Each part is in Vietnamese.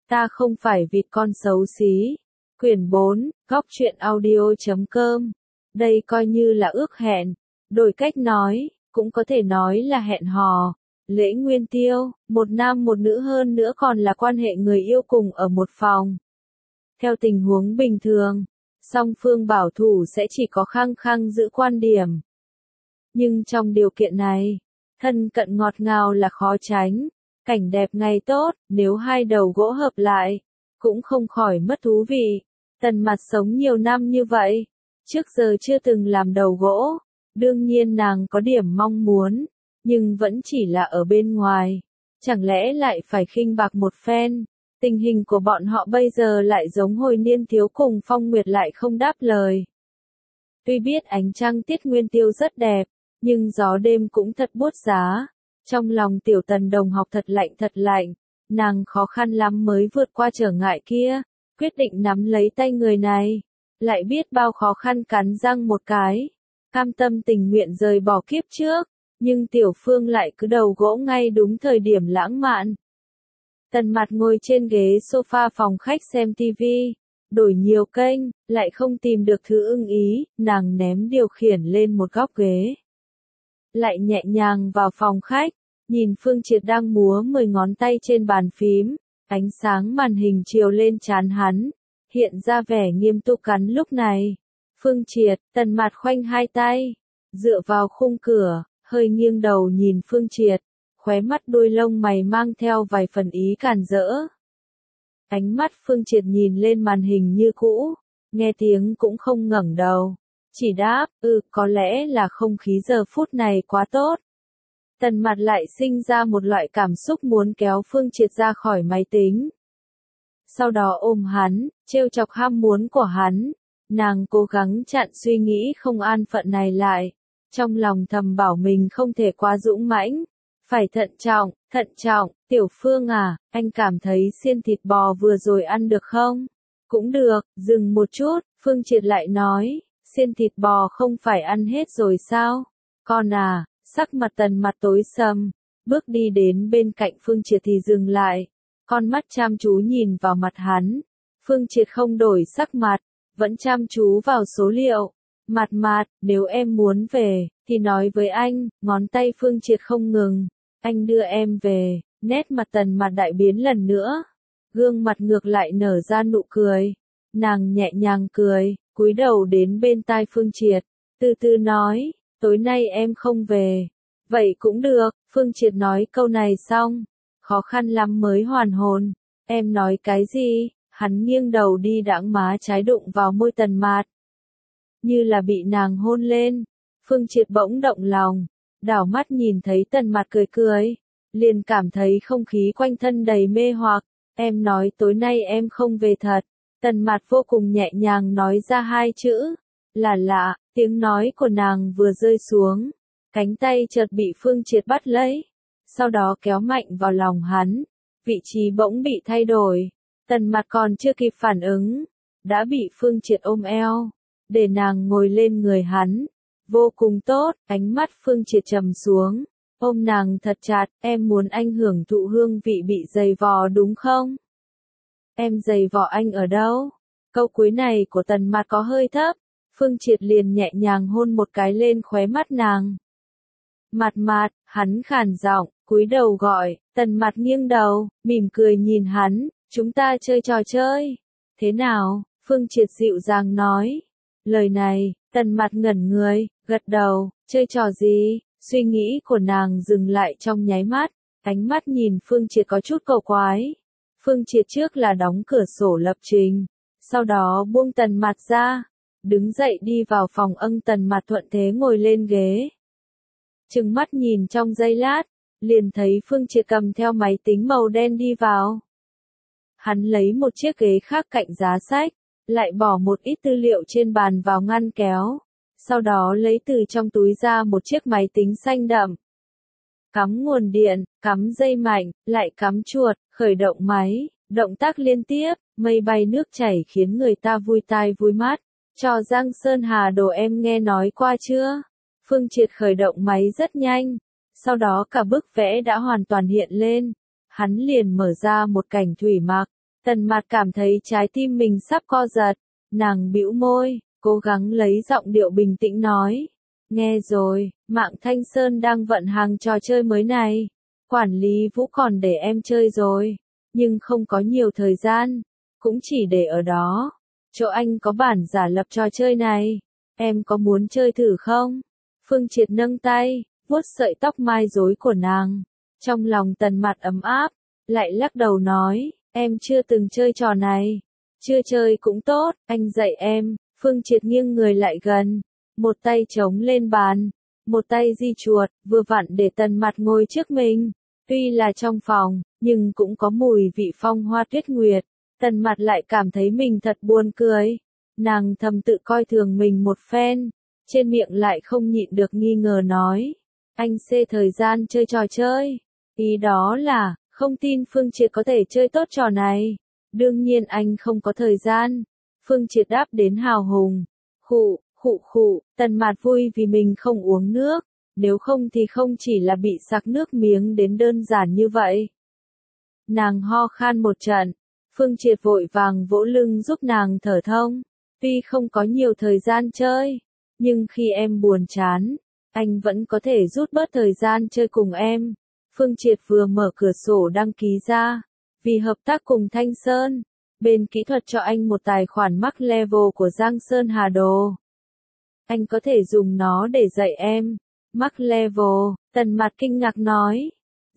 Ta không phải vịt con xấu xí. Quyển 4, góc truyện audio.com. Đây coi như là ước hẹn. Đổi cách nói, cũng có thể nói là hẹn hò. Lễ Nguyên Tiêu, một nam một nữ hơn nữa còn là quan hệ người yêu cùng ở một phòng. Theo tình huống bình thường, song phương bảo thủ sẽ chỉ có khăng khăng giữ quan điểm. Nhưng trong điều kiện này, thân cận ngọt ngào là khó tránh. Cảnh đẹp ngày tốt, nếu hai đầu gỗ hợp lại, cũng không khỏi mất thú vị. Tần Mặt sống nhiều năm như vậy, trước giờ chưa từng làm đầu gỗ. Đương nhiên nàng có điểm mong muốn, nhưng vẫn chỉ là ở bên ngoài. Chẳng lẽ lại phải khinh bạc một phen? Tình hình của bọn họ bây giờ lại giống hồi niên thiếu cùng Phong Nguyệt lại không đáp lời. Tuy biết ánh trăng tiết Nguyên Tiêu rất đẹp, nhưng gió đêm cũng thật buốt giá. Trong lòng Tiểu Tần đồng học thật lạnh, nàng khó khăn lắm mới vượt qua trở ngại kia, quyết định nắm lấy tay người này. Lại biết bao khó khăn cắn răng một cái, cam tâm tình nguyện rời bỏ kiếp trước, nhưng Tiểu Phương lại cứ đầu gỗ ngay đúng thời điểm lãng mạn. Tần Mặt ngồi trên ghế sofa phòng khách xem tivi, đổi nhiều kênh, lại không tìm được thứ ưng ý, nàng ném điều khiển lên một góc ghế. Lại nhẹ nhàng vào phòng khách, nhìn Phương Triệt đang múa 10 ngón tay trên bàn phím, ánh sáng màn hình chiếu lên trán hắn, hiện ra vẻ nghiêm túc cắn lúc này. Phương Triệt, Tần Mặt khoanh hai tay, dựa vào khung cửa, hơi nghiêng đầu nhìn Phương Triệt, khóe mắt đuôi lông mày mang theo vài phần ý càn rỡ. Ánh mắt Phương Triệt nhìn lên màn hình như cũ, nghe tiếng cũng không ngẩng đầu, chỉ đáp, có lẽ là không khí giờ phút này quá tốt. Tần Mặt lại sinh ra một loại cảm xúc muốn kéo Phương Triệt ra khỏi máy tính. Sau đó ôm hắn, trêu chọc ham muốn của hắn, nàng cố gắng chặn suy nghĩ không an phận này lại, trong lòng thầm bảo mình không thể quá dũng mãnh, phải thận trọng, Tiểu Phương à, anh cảm thấy xiên thịt bò vừa rồi ăn được không? Cũng được, dừng một chút, Phương Triệt lại nói, xiên thịt bò không phải ăn hết rồi sao? Con à, sắc mặt Tần Mặt tối sầm, bước đi đến bên cạnh Phương Triệt thì dừng lại, con mắt chăm chú nhìn vào mặt hắn. Phương Triệt không đổi sắc mặt, vẫn chăm chú vào số liệu. Mặt, nếu em muốn về, thì nói với anh, ngón tay Phương Triệt không ngừng. Anh đưa em về, nét mặt Tần Mặt đại biến lần nữa. Gương mặt ngược lại nở ra nụ cười. Nàng nhẹ nhàng cười, cúi đầu đến bên tai Phương Triệt, từ từ nói, tối nay em không về. Vậy cũng được, Phương Triệt nói câu này xong, khó khăn lắm mới hoàn hồn. Em nói cái gì? Hắn nghiêng đầu đi đãng má trái đụng vào môi Tần Mặt. Như là bị nàng hôn lên, Phương Triệt bỗng động lòng, đảo mắt nhìn thấy Tần Mặt cười, liền cảm thấy không khí quanh thân đầy mê hoặc. Em nói tối nay em không về thật. Tần Mặt vô cùng nhẹ nhàng nói ra hai chữ, là lạ, tiếng nói của nàng vừa rơi xuống, cánh tay chợt bị Phương Triệt bắt lấy, sau đó kéo mạnh vào lòng hắn, vị trí bỗng bị thay đổi. Tần Mặt còn chưa kịp phản ứng, đã bị Phương Triệt ôm eo, để nàng ngồi lên người hắn. Vô cùng tốt, ánh mắt Phương Triệt trầm xuống, ôm nàng thật chặt, em muốn anh hưởng thụ hương vị bị dày vò đúng không? Em dày vò anh ở đâu? Câu cuối này của Tần Mặt có hơi thấp, Phương Triệt liền nhẹ nhàng hôn một cái lên khóe mắt nàng. Mặt, hắn khàn giọng, cúi đầu gọi, Tần Mặt nghiêng đầu, mỉm cười nhìn hắn, chúng ta chơi trò chơi. Thế nào? Phương Triệt dịu dàng nói. Lời này, Tần Mặt ngẩn người, gật đầu, chơi trò gì? Suy nghĩ của nàng dừng lại trong nháy mắt, ánh mắt nhìn Phương Triệt có chút cầu quái. Phương Triệt trước là đóng cửa sổ lập trình, sau đó buông Tần Mặt ra, đứng dậy đi vào phòng Tần Mặt thuận thế ngồi lên ghế. Trừng mắt nhìn trong giây lát, liền thấy Phương Triệt cầm theo máy tính màu đen đi vào. Hắn lấy một chiếc ghế khác cạnh giá sách, lại bỏ một ít tư liệu trên bàn vào ngăn kéo, sau đó lấy từ trong túi ra một chiếc máy tính xanh đậm. Cắm nguồn điện, cắm dây mạnh, lại cắm chuột, khởi động máy, động tác liên tiếp, mây bay nước chảy khiến người ta vui tai vui mắt. Trò Giang Sơn Hà Đồ em nghe nói qua chưa? Phương Triệt khởi động máy rất nhanh, sau đó cả bức vẽ đã hoàn toàn hiện lên. Hắn liền mở ra một cảnh thủy mặc, Tần Mạt cảm thấy trái tim mình sắp co giật, nàng bĩu môi, cố gắng lấy giọng điệu bình tĩnh nói. Nghe rồi, mạng Thanh Sơn đang vận hành trò chơi mới này. Quản lý Vũ còn để em chơi rồi, nhưng không có nhiều thời gian, cũng chỉ để ở đó. Chỗ anh có bản giả lập trò chơi này, em có muốn chơi thử không? Phương Triệt nâng tay, vuốt sợi tóc mai rối của nàng. Trong lòng Tần Mạt ấm áp, lại lắc đầu nói, em chưa từng chơi trò này. Chưa chơi cũng tốt, anh dạy em. Phương Triệt nghiêng người lại gần, một tay chống lên bàn, một tay di chuột, vừa vặn để Tần Mạt ngồi trước mình. Tuy là trong phòng, nhưng cũng có mùi vị phong hoa tuyết nguyệt. Tần Mạt lại cảm thấy mình thật buồn cười. Nàng thầm tự coi thường mình một phen, trên miệng lại không nhịn được nghi ngờ nói. Anh xê thời gian chơi trò chơi. Ý đó là, không tin Phương Triệt có thể chơi tốt trò này. Đương nhiên anh không có thời gian. Phương Triệt đáp đến hào hùng. Khụ, Tần Mạt vui vì mình không uống nước. Nếu không thì không chỉ là bị sặc nước miếng đến đơn giản như vậy. Nàng ho khan một trận. Phương Triệt vội vàng vỗ lưng giúp nàng thở thông. Tuy không có nhiều thời gian chơi, nhưng khi em buồn chán, anh vẫn có thể rút bớt thời gian chơi cùng em. Phương Triệt vừa mở cửa sổ đăng ký ra. Vì hợp tác cùng Thanh Sơn, bên kỹ thuật cho anh một tài khoản Max Level của Giang Sơn Hà Đồ. Anh có thể dùng nó để dạy em. Max Level, Tần Mạt kinh ngạc nói.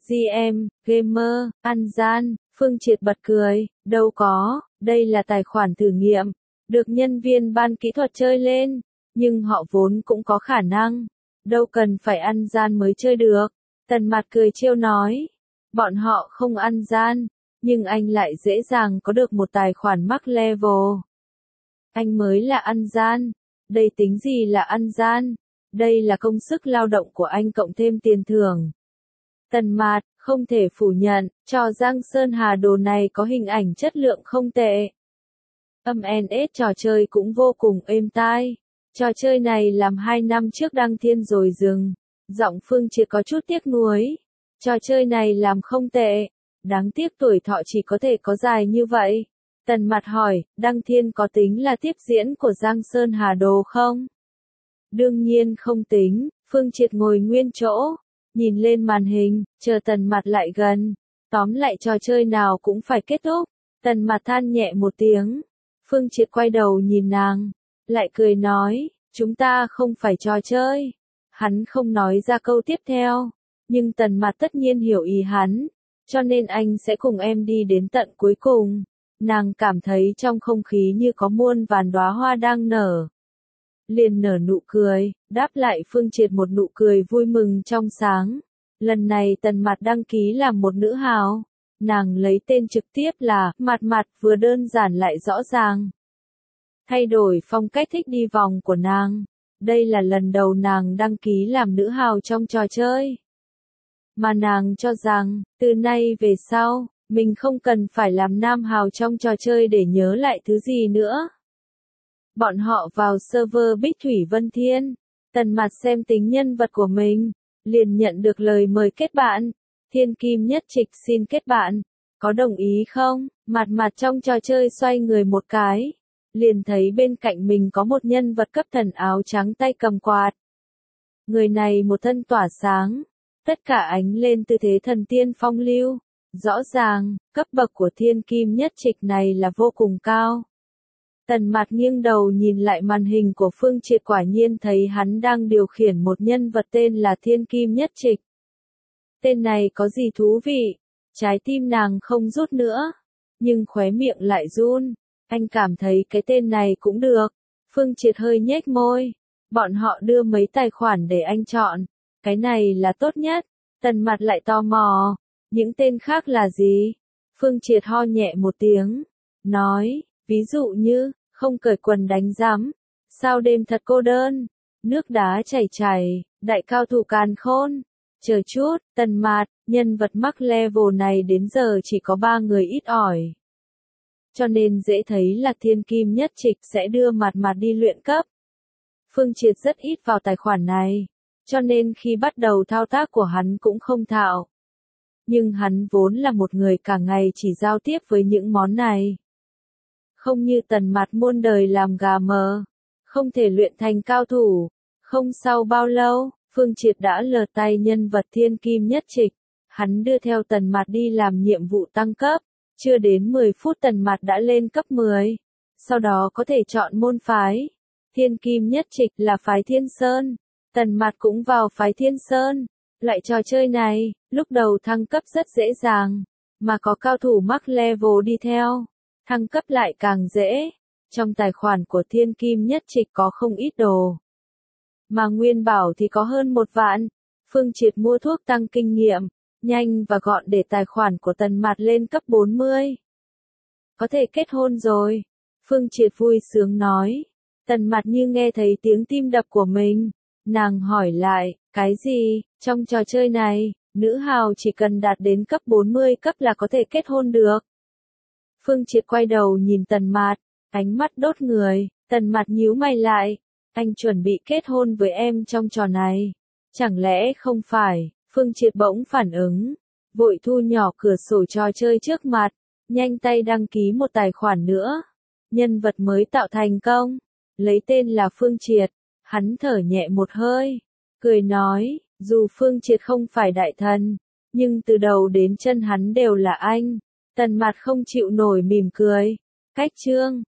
GM, Gamer, ăn gian, Phương Triệt bật cười, đâu có, đây là tài khoản thử nghiệm, được nhân viên ban kỹ thuật chơi lên, nhưng họ vốn cũng có khả năng, đâu cần phải ăn gian mới chơi được. Tần Mạt cười trêu nói, bọn họ không ăn gian, nhưng anh lại dễ dàng có được một tài khoản Max Level. Anh mới là ăn gian, đây tính gì là ăn gian, đây là công sức lao động của anh cộng thêm tiền thưởng. Tần Mạt, không thể phủ nhận, trò Giang Sơn Hà Đồ này có hình ảnh chất lượng không tệ. Âm NS trò chơi cũng vô cùng êm tai. Trò chơi này làm 2 năm trước đăng thiên rồi dừng. Giọng Phương Triệt có chút tiếc nuối. Trò chơi này làm không tệ. Đáng tiếc tuổi thọ chỉ có thể có dài như vậy. Tần Mạt hỏi, đăng thiên có tính là tiếp diễn của Giang Sơn Hà Đồ không? Đương nhiên không tính. Phương Triệt ngồi nguyên chỗ, nhìn lên màn hình, chờ Tần Mạt lại gần. Tóm lại trò chơi nào cũng phải kết thúc. Tần Mạt than nhẹ một tiếng. Phương Triệt quay đầu nhìn nàng, lại cười nói, chúng ta không phải trò chơi. Hắn không nói ra câu tiếp theo, nhưng Tần Mạt tất nhiên hiểu ý hắn, cho nên anh sẽ cùng em đi đến tận cuối cùng. Nàng cảm thấy trong không khí như có muôn vàn đóa hoa đang nở. Liền nở nụ cười, đáp lại Phương Triệt một nụ cười vui mừng trong sáng. Lần này Tần Mạt đăng ký làm một nữ hào. Nàng lấy tên trực tiếp là Mạt Mạt, vừa đơn giản lại rõ ràng. Thay đổi phong cách thích đi vòng của nàng. Đây là lần đầu nàng đăng ký làm nữ hào trong trò chơi. Mà nàng cho rằng, từ nay về sau, mình không cần phải làm nam hào trong trò chơi để nhớ lại thứ gì nữa. Bọn họ vào server Bích Thủy Vân Thiên. Tần Mạt xem tính nhân vật của mình, liền nhận được lời mời kết bạn. Thiên Kim Nhất Trịch xin kết bạn, có đồng ý không? Mạt Mạt trong trò chơi xoay người một cái, liền thấy bên cạnh mình có một nhân vật cấp thần áo trắng tay cầm quạt. Người này một thân tỏa sáng, tất cả ánh lên tư thế thần tiên phong lưu. Rõ ràng, cấp bậc của Thiên Kim Nhất Trịch này là vô cùng cao. Tần Mạt nghiêng đầu nhìn lại màn hình của Phương Triệt, quả nhiên thấy hắn đang điều khiển một nhân vật tên là Thiên Kim Nhất Trịch. Tên này có gì thú vị? Trái tim nàng không rút nữa, nhưng khóe miệng lại run. Anh cảm thấy cái tên này cũng được. Phương Triệt hơi nhếch môi. Bọn họ đưa mấy tài khoản để anh chọn. Cái này là tốt nhất. Tần Mạt lại tò mò. Những tên khác là gì? Phương Triệt ho nhẹ một tiếng. Nói, ví dụ như, không cởi quần đánh rắm. Sao đêm thật cô đơn. Nước đá chảy chảy, đại cao thủ càn khôn. Chờ chút, Tần Mạt, nhân vật Max Level này đến giờ chỉ có 3 người ít ỏi. Cho nên dễ thấy là Thiên Kim Nhất Trịch sẽ đưa Mạt Mạt đi luyện cấp. Phương Triệt rất ít vào tài khoản này, cho nên khi bắt đầu thao tác của hắn cũng không thạo. nhưng hắn vốn là một người cả ngày chỉ giao tiếp với những món này. Không như Tần Mạt muôn đời làm gà mờ, không thể luyện thành cao thủ. Không sau bao lâu, Phương Triệt đã lờ tay nhân vật thiên kim nhất trịch. Hắn đưa theo Tần Mạt đi làm nhiệm vụ tăng cấp. Chưa đến 10 phút Tần Mạt đã lên cấp 10. Sau đó có thể chọn môn phái. Thiên kim nhất trịch là phái Thiên Sơn. Tần Mạt cũng vào phái Thiên Sơn. Loại trò chơi này, lúc đầu thăng cấp rất dễ dàng. Mà có cao thủ mắc level đi theo. Thăng cấp lại càng dễ. Trong tài khoản của thiên kim nhất trịch có không ít đồ. Mà nguyên bảo thì có hơn 1 vạn. Phương Triệt mua thuốc tăng kinh nghiệm. Nhanh và gọn để tài khoản của Tần Mạt lên cấp 40. Có thể kết hôn rồi. Phương Triệt vui sướng nói. Tần Mạt như nghe thấy tiếng tim đập của mình. Nàng hỏi lại, cái gì, trong trò chơi này, nữ hào chỉ cần đạt đến cấp 40 cấp là có thể kết hôn được. Phương Triệt quay đầu nhìn Tần Mạt, ánh mắt đốt người, Tần Mạt nhíu mày lại. Anh chuẩn bị kết hôn với em trong trò này. Chẳng lẽ không phải, Phương Triệt bỗng phản ứng. Vội thu nhỏ cửa sổ trò chơi trước mặt, nhanh tay đăng ký một tài khoản nữa. Nhân vật mới tạo thành công, lấy tên là Phương Triệt. Hắn thở nhẹ một hơi, cười nói, dù Phương Triệt không phải đại thần, nhưng từ đầu đến chân hắn đều là anh. Tần Mạt không chịu nổi mỉm cười. Cách chương